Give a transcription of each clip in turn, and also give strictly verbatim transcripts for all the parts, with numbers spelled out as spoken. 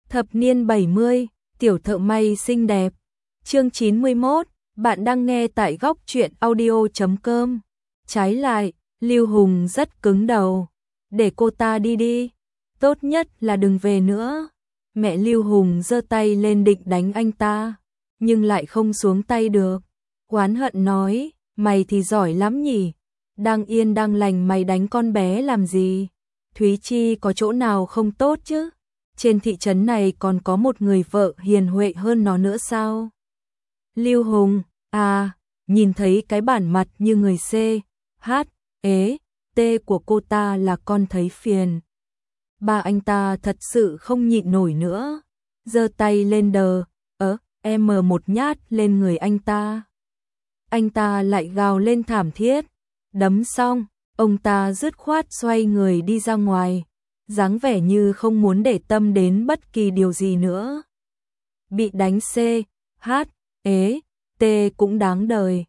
Thập niên bảy mươi, tiểu thợ may xinh đẹp. Chương chín mươi mốt, bạn đang nghe tại góc truyện audio chấm com. Trái lại, Lưu Hùng rất cứng đầu. Để cô ta đi đi, tốt nhất là đừng về nữa. Mẹ Lưu Hùng giơ tay lên định đánh anh ta, nhưng lại không xuống tay được. Oán hận nói, mày thì giỏi lắm nhỉ, đang yên đang lành mày đánh con bé làm gì? Thúy Chi có chỗ nào không tốt chứ? Trên thị trấn này còn có một người vợ hiền huệ hơn nó nữa sao? Lưu Hùng, à, nhìn thấy cái bản mặt như người C, H, ế, T của cô ta là con thấy phiền. Ba anh ta thật sự không nhịn nổi nữa, giơ tay lên đờ, ớ, em mờ một nhát lên người anh ta. Anh ta lại gào lên thảm thiết, đấm xong, ông ta dứt khoát xoay người đi ra ngoài, dáng vẻ như không muốn để tâm đến bất kỳ điều gì nữa. Bị đánh C, H, ế, T cũng đáng đời.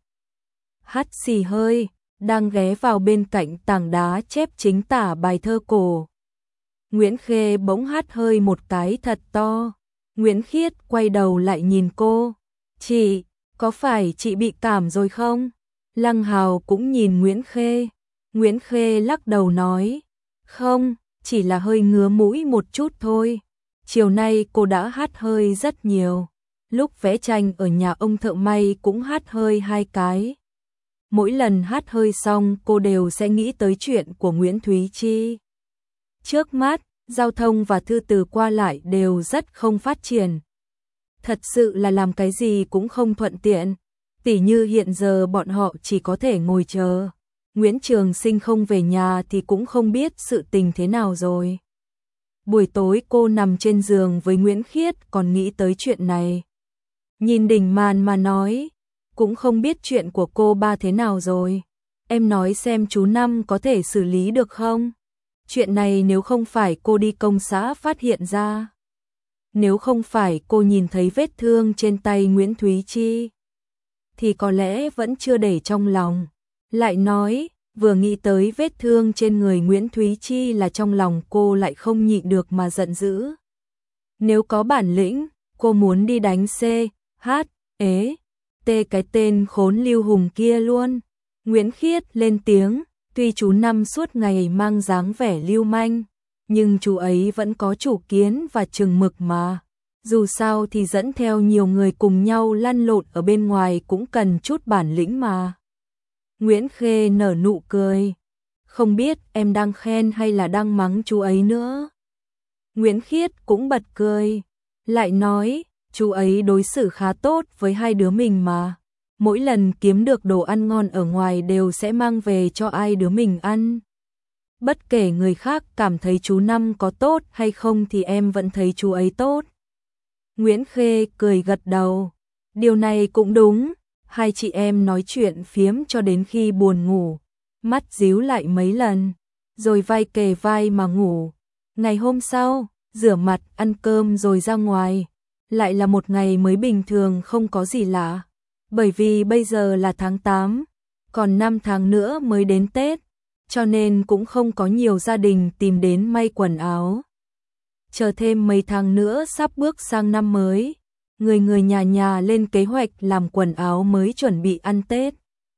Hắt xì hơi, đang ghé vào bên cạnh tảng đá chép chính tả bài thơ cổ. Nguyễn Khê bỗng hắt hơi một cái thật to. Nguyễn Khiết quay đầu lại nhìn cô. Chị, có phải chị bị cảm rồi không? Lăng Hào cũng nhìn Nguyễn Khê. Nguyễn Khê lắc đầu nói, không, chỉ là hơi ngứa mũi một chút thôi. Chiều nay cô đã hắt hơi rất nhiều. Lúc vẽ tranh ở nhà ông thợ may cũng hắt hơi hai cái. Mỗi lần hắt hơi xong cô đều sẽ nghĩ tới chuyện của Nguyễn Thúy Chi. Trước mắt, giao thông và thư từ qua lại đều rất không phát triển. Thật sự là làm cái gì cũng không thuận tiện. Tỉ như hiện giờ bọn họ chỉ có thể ngồi chờ. Nguyễn Trường Sinh không về nhà thì cũng không biết sự tình thế nào rồi. Buổi tối cô nằm trên giường với Nguyễn Khiết còn nghĩ tới chuyện này. Nhìn đỉnh màn mà nói, cũng không biết chuyện của cô ba thế nào rồi. Em nói xem chú Năm có thể xử lý được không? Chuyện này nếu không phải cô đi công xã phát hiện ra. Nếu không phải cô nhìn thấy vết thương trên tay Nguyễn Thúy Chi, thì có lẽ vẫn chưa để trong lòng. Lại nói, vừa nghĩ tới vết thương trên người Nguyễn Thúy Chi là trong lòng cô lại không nhịn được mà giận dữ. Nếu có bản lĩnh, cô muốn đi đánh C, H, ế, T cái tên khốn Lưu Hùng kia luôn. Nguyễn Khiết lên tiếng, tuy chú Năm suốt ngày mang dáng vẻ lưu manh, nhưng chú ấy vẫn có chủ kiến và chừng mực mà. Dù sao thì dẫn theo nhiều người cùng nhau lăn lộn ở bên ngoài cũng cần chút bản lĩnh mà. Nguyễn Khê nở nụ cười. Không biết em đang khen hay là đang mắng chú ấy nữa. Nguyễn Khiết cũng bật cười. Lại nói, chú ấy đối xử khá tốt với hai đứa mình mà. Mỗi lần kiếm được đồ ăn ngon ở ngoài đều sẽ mang về cho ai đứa mình ăn. Bất kể người khác cảm thấy chú Năm có tốt hay không thì em vẫn thấy chú ấy tốt. Nguyễn Khê cười gật đầu. Điều này cũng đúng. Hai chị em nói chuyện phiếm cho đến khi buồn ngủ. Mắt díu lại mấy lần, rồi vai kề vai mà ngủ. Ngày hôm sau, rửa mặt, ăn cơm rồi ra ngoài. Lại là một ngày mới bình thường không có gì lạ. Bởi vì bây giờ là tháng tám, còn năm tháng nữa mới đến Tết, cho nên cũng không có nhiều gia đình tìm đến may quần áo. Chờ thêm mấy tháng nữa sắp bước sang năm mới, người người nhà nhà lên kế hoạch làm quần áo mới chuẩn bị ăn Tết.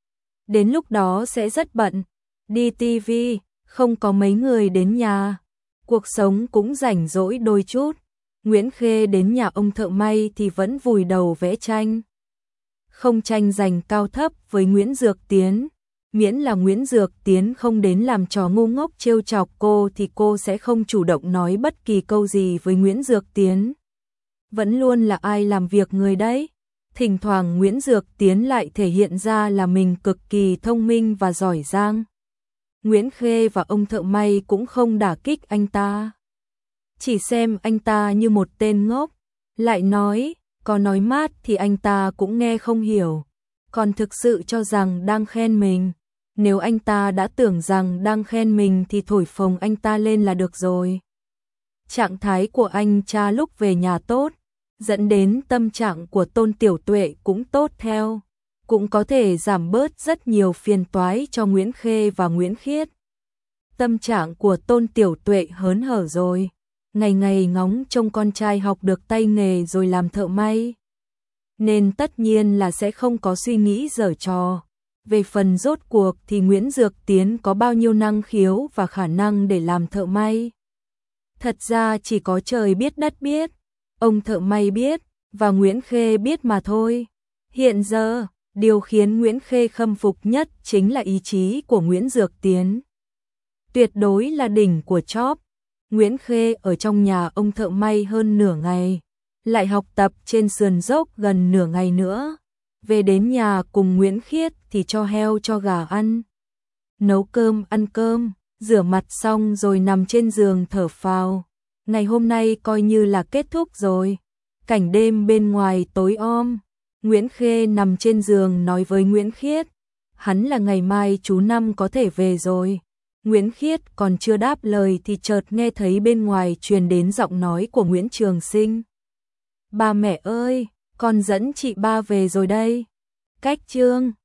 Đến lúc đó sẽ rất bận, đi ti vi, không có mấy người đến nhà. Cuộc sống cũng rảnh rỗi đôi chút. Nguyễn Khê đến nhà ông thợ may thì vẫn vùi đầu vẽ tranh. Không tranh giành cao thấp với Nguyễn Dược Tiến. Miễn là Nguyễn Dược Tiến không đến làm trò ngu ngốc trêu chọc cô thì cô sẽ không chủ động nói bất kỳ câu gì với Nguyễn Dược Tiến. Vẫn luôn là ai làm việc người đấy. Thỉnh thoảng Nguyễn Dược Tiến lại thể hiện ra là mình cực kỳ thông minh và giỏi giang. Nguyễn Khê và ông thợ may cũng không đả kích anh ta. Chỉ xem anh ta như một tên ngốc. Lại nói, có nói mát thì anh ta cũng nghe không hiểu. Còn thực sự cho rằng đang khen mình. Nếu anh ta đã tưởng rằng đang khen mình thì thổi phồng anh ta lên là được rồi. Trạng thái của anh cha lúc về nhà tốt, dẫn đến tâm trạng của Tôn Tiểu Tuệ cũng tốt theo. Cũng có thể giảm bớt rất nhiều phiền toái cho Nguyễn Khê và Nguyễn Khiết. Tâm trạng của Tôn Tiểu Tuệ hớn hở rồi. ngày ngày ngóng trông con trai học được tay nghề rồi làm thợ may. Nên tất nhiên là sẽ không có suy nghĩ giở trò. Về phần rốt cuộc thì Nguyễn Dược Tiến có bao nhiêu năng khiếu và khả năng để làm thợ may. Thật ra chỉ có trời biết đất biết, ông thợ may biết, và Nguyễn Khê biết mà thôi. Hiện giờ, điều khiến Nguyễn Khê khâm phục nhất chính là ý chí của Nguyễn Dược Tiến. Tuyệt đối là đỉnh của chóp. Nguyễn Khê ở trong nhà ông thợ may hơn nửa ngày, lại học tập trên sườn dốc gần nửa ngày nữa. Về đến nhà cùng Nguyễn Khiết thì cho heo cho gà ăn. Nấu cơm ăn cơm, rửa mặt xong rồi nằm trên giường thở phào. Ngày hôm nay coi như là kết thúc rồi. Cảnh đêm bên ngoài tối om. Nguyễn Khê nằm trên giường nói với Nguyễn Khiết. Hắn là ngày mai chú Năm có thể về rồi. Nguyễn Khiết còn chưa đáp lời thì chợt nghe thấy bên ngoài truyền đến giọng nói của Nguyễn Trường Sinh. Ba mẹ ơi, con dẫn chị ba về rồi đây. Cách chương